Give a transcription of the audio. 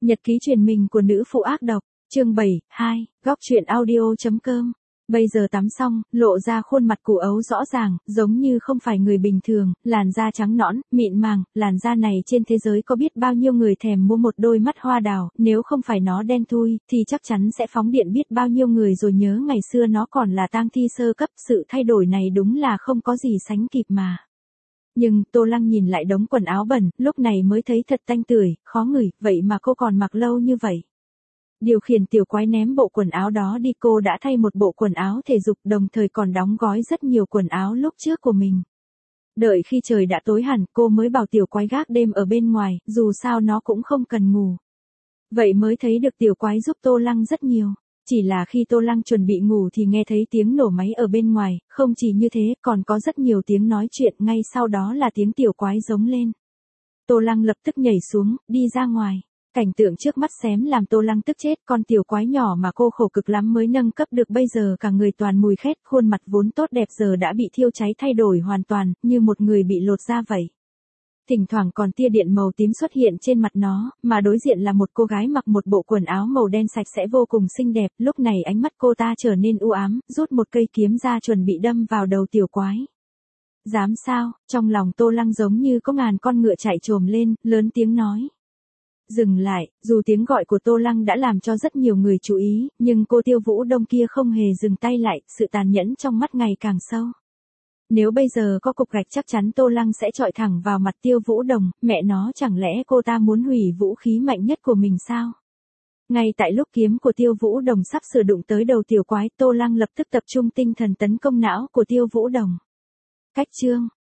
Nhật ký truyền mình của nữ phụ ác độc, chương 7, 2, góc truyện audio.com. Bây giờ tắm xong, lộ ra khuôn mặt cụ ấu rõ ràng, giống như không phải người bình thường, làn da trắng nõn, mịn màng, làn da này trên thế giới có biết bao nhiêu người thèm mua một đôi mắt hoa đào, nếu không phải nó đen thui, thì chắc chắn sẽ phóng điện biết bao nhiêu người rồi nhớ ngày xưa nó còn là tang thi sơ cấp, sự thay đổi này đúng là không có gì sánh kịp mà. Nhưng, Tô Lăng nhìn lại đống quần áo bẩn, lúc này mới thấy thật tanh tưởi, khó ngửi, vậy mà cô còn mặc lâu như vậy. Điều khiển tiểu quái ném bộ quần áo đó đi, cô đã thay một bộ quần áo thể dục, đồng thời còn đóng gói rất nhiều quần áo lúc trước của mình. Đợi khi trời đã tối hẳn, cô mới bảo tiểu quái gác đêm ở bên ngoài, dù sao nó cũng không cần ngủ. Vậy mới thấy được tiểu quái giúp Tô Lăng rất nhiều. Chỉ là khi Tô Lăng chuẩn bị ngủ thì nghe thấy tiếng nổ máy ở bên ngoài, không chỉ như thế, còn có rất nhiều tiếng nói chuyện, ngay sau đó là tiếng tiểu quái giống lên. Tô Lăng lập tức nhảy xuống, đi ra ngoài. Cảnh tượng trước mắt xém làm Tô Lăng tức chết, con tiểu quái nhỏ mà cô khổ cực lắm mới nâng cấp được bây giờ cả người toàn mùi khét, khuôn mặt vốn tốt đẹp giờ đã bị thiêu cháy thay đổi hoàn toàn, như một người bị lột da vậy. Thỉnh thoảng còn tia điện màu tím xuất hiện trên mặt nó, mà đối diện là một cô gái mặc một bộ quần áo màu đen sạch sẽ vô cùng xinh đẹp, lúc này ánh mắt cô ta trở nên u ám, rút một cây kiếm ra chuẩn bị đâm vào đầu tiểu quái. Dám sao, trong lòng Tô Lăng giống như có ngàn con ngựa chạy trồm lên, lớn tiếng nói. Dừng lại, dù tiếng gọi của Tô Lăng đã làm cho rất nhiều người chú ý, nhưng cô Tiêu Vũ Đông kia không hề dừng tay lại, sự tàn nhẫn trong mắt ngày càng sâu. Nếu bây giờ có cục gạch chắc chắn Tô Lăng sẽ chọi thẳng vào mặt Tiêu Vũ Đồng, mẹ nó chẳng lẽ cô ta muốn hủy vũ khí mạnh nhất của mình sao? Ngay tại lúc kiếm của Tiêu Vũ Đồng sắp sửa đụng tới đầu tiểu quái, Tô Lăng lập tức tập trung tinh thần tấn công não của Tiêu Vũ Đồng. Cách chương,